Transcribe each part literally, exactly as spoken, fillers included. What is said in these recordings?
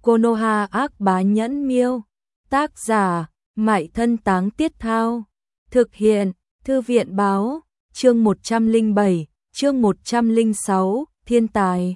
Konoha ác bá nhẫn miêu. Tác giả, Mại Thân Táng Tiết Thao. Thực hiện, Thư viện báo, chương một trăm lẻ bảy, chương một trăm lẻ sáu, thiên tài.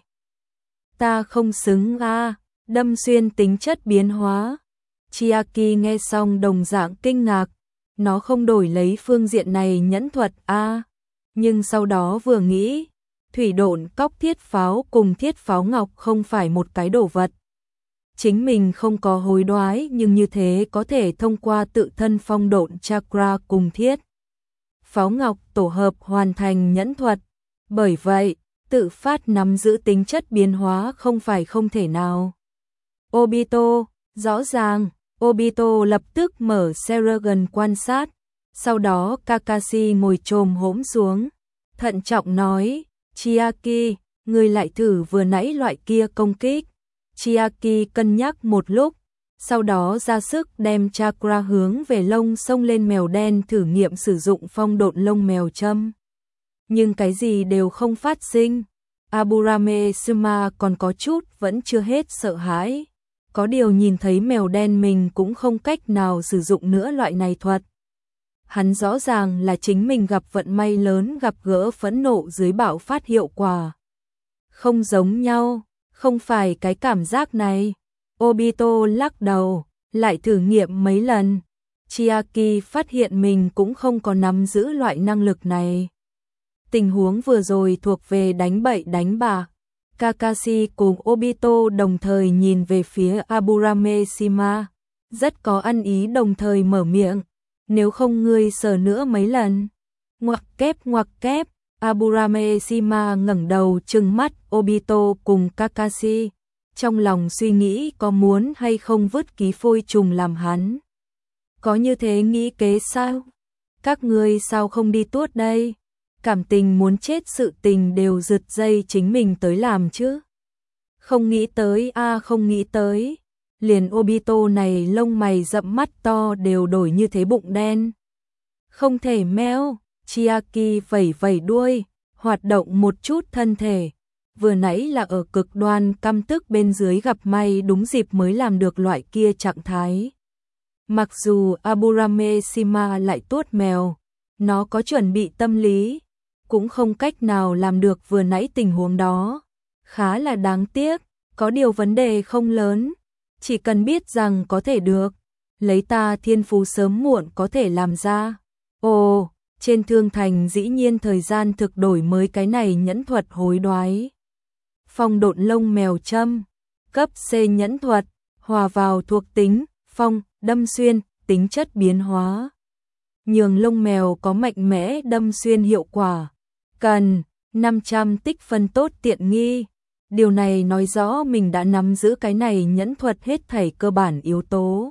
Ta không xứng a, đâm xuyên tính chất biến hóa. Chiaki nghe xong đồng dạng kinh ngạc, nó không đổi lấy phương diện này nhẫn thuật a, nhưng sau đó vừa nghĩ, thủy độn cóc thiết pháo cùng thiết pháo ngọc không phải một cái đồ vật. Chính mình không có hối đoái nhưng như thế có thể thông qua tự thân phong độn chakra cùng thiết pháo ngọc tổ hợp hoàn thành nhẫn thuật. Bởi vậy, tự phát nắm giữ tính chất biến hóa không phải không thể nào. Obito, rõ ràng, Obito lập tức mở Seragon quan sát, sau đó Kakashi ngồi chồm hổm xuống, thận trọng nói, Chiaki, ngươi lại thử vừa nãy loại kia công kích. Chiaki cân nhắc một lúc, sau đó ra sức đem chakra hướng về lông xông lên mèo đen thử nghiệm sử dụng phong độn lông mèo châm. Nhưng cái gì đều không phát sinh. Aburame Suma còn có chút vẫn chưa hết sợ hãi. Có điều nhìn thấy mèo đen mình cũng không cách nào sử dụng nữa loại này thuật. Hắn rõ ràng là chính mình gặp vận may lớn gặp gỡ phẫn nộ dưới bạo phát hiệu quả. Không giống nhau, không phải cái cảm giác này. Obito lắc đầu, lại thử nghiệm mấy lần. Chiaki phát hiện mình cũng không có nắm giữ loại năng lực này. Tình huống vừa rồi thuộc về đánh bậy đánh bạ. Kakashi cùng Obito đồng thời nhìn về phía Aburame Shima, rất có ăn ý đồng thời mở miệng, nếu không ngươi sờ nữa mấy lần. Ngoặc kép ngoặc kép, Aburame Shima ngẩng đầu trừng mắt Obito cùng Kakashi, trong lòng suy nghĩ có muốn hay không vứt ký phôi trùng làm hắn. Có như thế nghĩ kế sao? Các ngươi sao không đi tuốt đây? Cảm tình muốn chết sự tình đều giật dây chính mình tới làm chứ. Không nghĩ tới a à, không nghĩ tới. Liền Obito này lông mày rậm mắt to đều đổi như thế bụng đen. Không thể meo, Chiaki vẩy vẩy đuôi, hoạt động một chút thân thể. Vừa nãy là ở cực đoan căm tức bên dưới gặp may đúng dịp mới làm được loại kia trạng thái. Mặc dù Aburame Shima lại tuốt mèo, nó có chuẩn bị tâm lý, cũng không cách nào làm được vừa nãy tình huống đó. Khá là đáng tiếc, có điều vấn đề không lớn, chỉ cần biết rằng có thể được, lấy ta thiên phú sớm muộn có thể làm ra. Ồ, trên thương thành dĩ nhiên thời gian thực đổi mới cái này nhẫn thuật hối đoái. Phong độn lông mèo châm, cấp C nhẫn thuật, hòa vào thuộc tính, phong, đâm xuyên, tính chất biến hóa. Nhường lông mèo có mạnh mẽ đâm xuyên hiệu quả. Cần năm trăm tích phân tốt tiện nghi. Điều này nói rõ mình đã nắm giữ cái này nhẫn thuật hết thảy cơ bản yếu tố.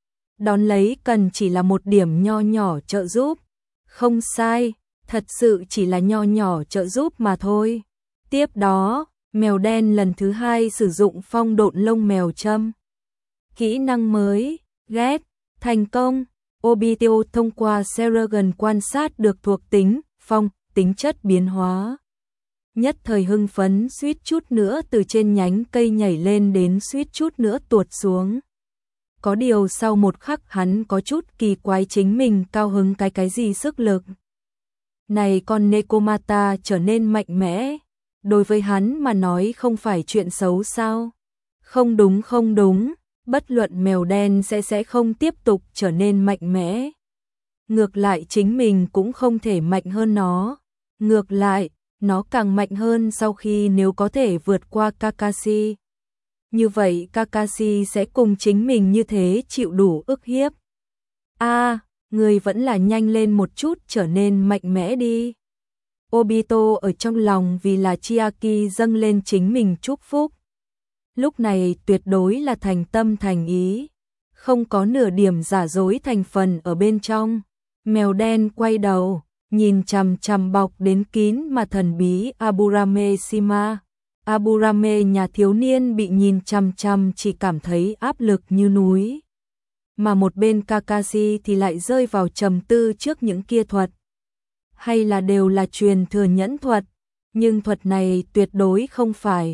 Đón lấy cần chỉ là một điểm nho nhỏ trợ giúp. Không sai, thật sự chỉ là nho nhỏ trợ giúp mà thôi. Tiếp đó, mèo đen lần thứ hai sử dụng phong độn lông mèo châm. Kỹ năng mới, ghét, thành công. Obito thông qua Seragon quan sát được thuộc tính, phong, tính chất biến hóa. Nhất thời hưng phấn suýt chút nữa từ trên nhánh cây nhảy lên đến suýt chút nữa tuột xuống. Có điều sau một khắc hắn có chút kỳ quái chính mình cao hứng cái cái gì sức lực. Này con Nekomata trở nên mạnh mẽ, đối với hắn mà nói không phải chuyện xấu sao? Không đúng không đúng, bất luận mèo đen sẽ sẽ không tiếp tục trở nên mạnh mẽ. Ngược lại chính mình cũng không thể mạnh hơn nó. Ngược lại, nó càng mạnh hơn sau khi nếu có thể vượt qua Kakashi. Như vậy Kakashi sẽ cùng chính mình như thế chịu đủ ức hiếp. A, à, người vẫn là nhanh lên một chút trở nên mạnh mẽ đi. Obito ở trong lòng vì là Chiaki dâng lên chính mình chúc phúc. Lúc này tuyệt đối là thành tâm thành ý, không có nửa điểm giả dối thành phần ở bên trong. Mèo đen quay đầu, nhìn chằm chằm bọc đến kín mà thần bí Aburame Shima. Aburame nhà thiếu niên bị nhìn chằm chằm chỉ cảm thấy áp lực như núi. Mà một bên Kakashi thì lại rơi vào trầm tư trước những kia thuật. Hay là đều là truyền thừa nhẫn thuật, nhưng thuật này tuyệt đối không phải.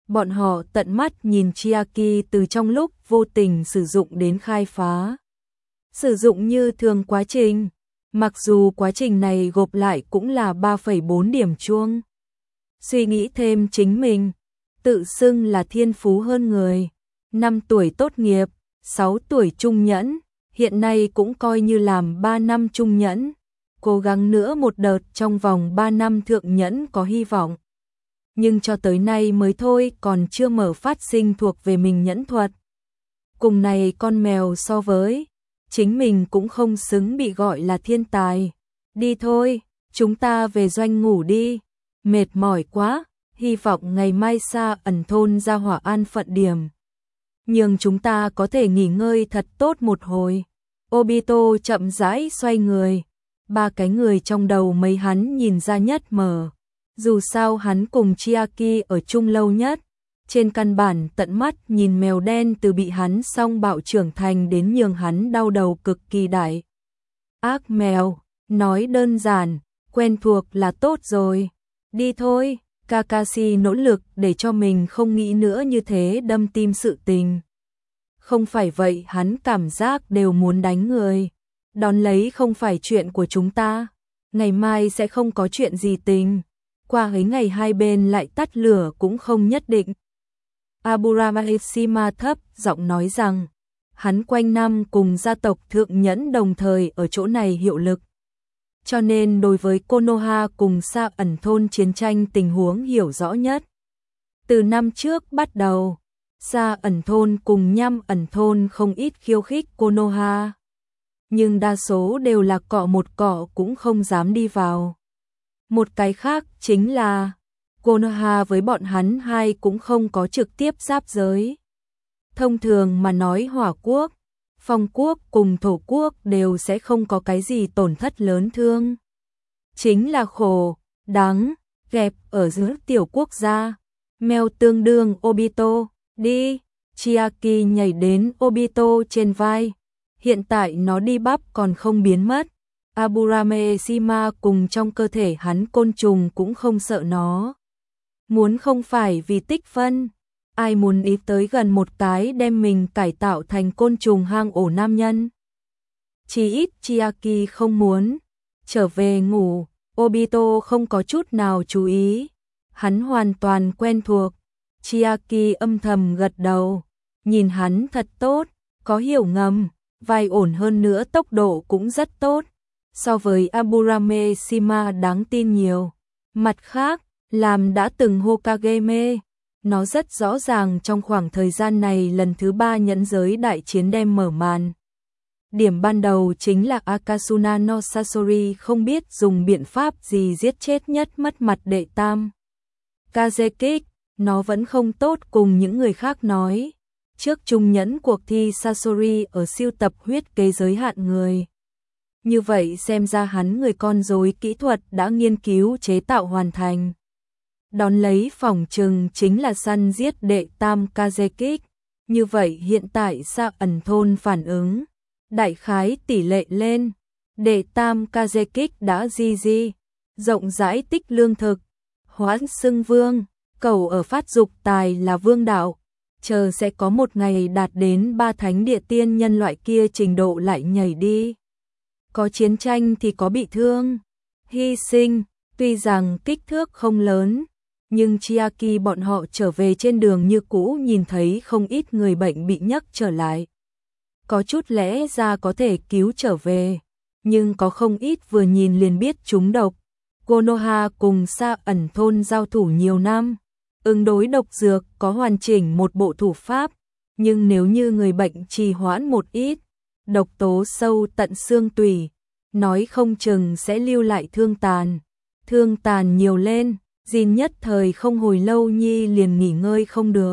Bọn họ tận mắt nhìn Chiaki từ trong lúc vô tình sử dụng đến khai phá. Sử dụng như thường quá trình, mặc dù quá trình này gộp lại cũng là ba phẩy bốn điểm chuông. Suy nghĩ thêm chính mình, tự xưng là thiên phú hơn người, năm tuổi tốt nghiệp, sáu tuổi trung nhẫn, hiện nay cũng coi như làm ba năm trung nhẫn, cố gắng nữa một đợt trong vòng ba năm thượng nhẫn có hy vọng. Nhưng cho tới nay mới thôi còn chưa mở phát sinh thuộc về mình nhẫn thuật. Cùng này con mèo so với, chính mình cũng không xứng bị gọi là thiên tài. Đi thôi, chúng ta về doanh ngủ đi, mệt mỏi quá, hy vọng ngày mai Sa Ẩn thôn ra hỏa an phận điểm. Nhưng chúng ta có thể nghỉ ngơi thật tốt một hồi. Obito chậm rãi xoay người, ba cái người trong đầu mấy hắn nhìn ra nhất mờ. Dù sao hắn cùng Chiaki ở chung lâu nhất, trên căn bản tận mắt nhìn mèo đen từ bị hắn song bạo trưởng thành đến nhường hắn đau đầu cực kỳ đại. Ác mèo, nói đơn giản, quen thuộc là tốt rồi. Đi thôi, Kakashi nỗ lực để cho mình không nghĩ nữa như thế đâm tim sự tình. Không phải vậy hắn cảm giác đều muốn đánh người. Đón lấy không phải chuyện của chúng ta, ngày mai sẽ không có chuyện gì tình. Qua ấy ngày hai bên lại tắt lửa cũng không nhất định. Aburamaeshima thấp giọng nói rằng, hắn quanh năm cùng gia tộc thượng nhẫn đồng thời ở chỗ này hiệu lực. Cho nên đối với Konoha cùng Sa Ẩn thôn chiến tranh tình huống hiểu rõ nhất. Từ năm trước bắt đầu, Sa Ẩn thôn cùng Nham Ẩn thôn không ít khiêu khích Konoha. Nhưng đa số đều là cọ một cọ cũng không dám đi vào. Một cái khác chính là Konoha với bọn hắn hai cũng không có trực tiếp giáp giới. Thông thường mà nói Hỏa quốc, Phong quốc cùng Thổ quốc đều sẽ không có cái gì tổn thất lớn thương. Chính là khổ, đắng, ghẹp ở giữa tiểu quốc gia. Mèo tương đương Obito, đi, Chiaki nhảy đến Obito trên vai. Hiện tại nó đi bắp còn không biến mất. Aburamaeshima cùng trong cơ thể hắn côn trùng cũng không sợ nó. Muốn không phải vì tích phân, ai muốn ý tới gần một cái đem mình cải tạo thành côn trùng hang ổ nam nhân. Chỉ ít Chiaki không muốn. Trở về ngủ, Obito không có chút nào chú ý. Hắn hoàn toàn quen thuộc. Chiaki âm thầm gật đầu. Nhìn hắn thật tốt, có hiểu ngầm, vai ổn hơn nữa tốc độ cũng rất tốt. So với Aburamaeshima đáng tin nhiều. Mặt khác, làm đã từng Hokage, nó rất rõ ràng trong khoảng thời gian này lần thứ ba nhẫn giới đại chiến đem mở màn. Điểm ban đầu chính là Akasuna no Sasori không biết dùng biện pháp gì giết chết nhất mất mặt đệ tam. Kazekik, nó vẫn không tốt cùng những người khác nói. Trước trung nhẫn cuộc thi Sasori ở siêu tập huyết kế giới hạn người. Như vậy xem ra hắn người con rối kỹ thuật đã nghiên cứu chế tạo hoàn thành. Đón lấy phỏng chừng chính là săn giết đệ tam Kazekik. Như vậy hiện tại Sa Ẩn thôn phản ứng. Đại khái tỷ lệ lên. Đệ tam Kazekik đã di di. Rộng rãi tích lương thực. Hoãn xưng vương. Cầu ở phát dục tài là vương đạo. Chờ sẽ có một ngày đạt đến ba thánh địa tiên nhân loại kia trình độ lại nhảy đi. Có chiến tranh thì có bị thương, hy sinh, tuy rằng kích thước không lớn, nhưng Chiaki bọn họ trở về trên đường như cũ nhìn thấy không ít người bệnh bị nhấc trở lại. Có chút lẽ ra có thể cứu trở về, nhưng có không ít vừa nhìn liền biết chúng độc. Konoha cùng Sa Ẩn thôn giao thủ nhiều năm, ứng đối độc dược có hoàn chỉnh một bộ thủ pháp, nhưng nếu như người bệnh trì hoãn một ít, độc tố sâu tận xương tủy, nói không chừng sẽ lưu lại thương tàn. Thương tàn nhiều lên, Jin nhất thời không hồi lâu nhi liền nghỉ ngơi không được.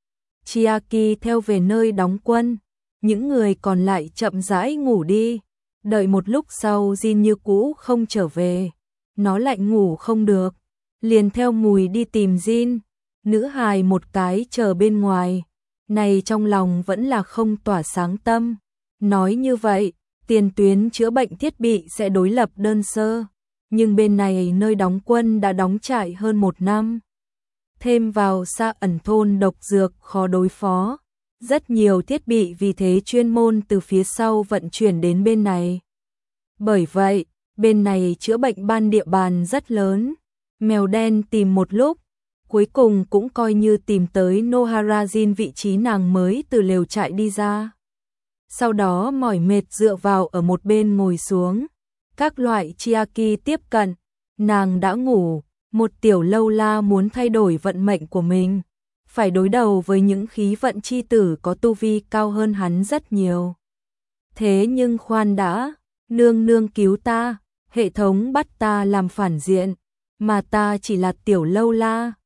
Chiaki theo về nơi đóng quân, những người còn lại chậm rãi ngủ đi. Đợi một lúc sau Jin như cũ không trở về, nó lại ngủ không được, liền theo mùi đi tìm Jin. Nữ hài một cái chờ bên ngoài, này trong lòng vẫn là không tỏa sáng tâm. Nói như vậy, tiền tuyến chữa bệnh thiết bị sẽ đối lập đơn sơ, nhưng bên này nơi đóng quân đã đóng trại hơn một năm. thêm vào xa ẩn thôn độc dược khó đối phó. Rất nhiều thiết bị vì thế chuyên môn từ phía sau vận chuyển đến bên này. Bởi vậy, bên này chữa bệnh ban địa bàn rất lớn. Mèo đen tìm một lúc, cuối cùng cũng coi như tìm tới Noharajin vị trí nàng mới từ lều trại đi ra. Sau đó mỏi mệt dựa vào ở một bên ngồi xuống. Các loại Chiaki tiếp cận, nàng đã ngủ, một tiểu lâu la muốn thay đổi vận mệnh của mình. Phải đối đầu với những khí vận chi tử có tu vi cao hơn hắn rất nhiều. Thế nhưng khoan đã, nương nương cứu ta, hệ thống bắt ta làm phản diện, mà ta chỉ là tiểu lâu la,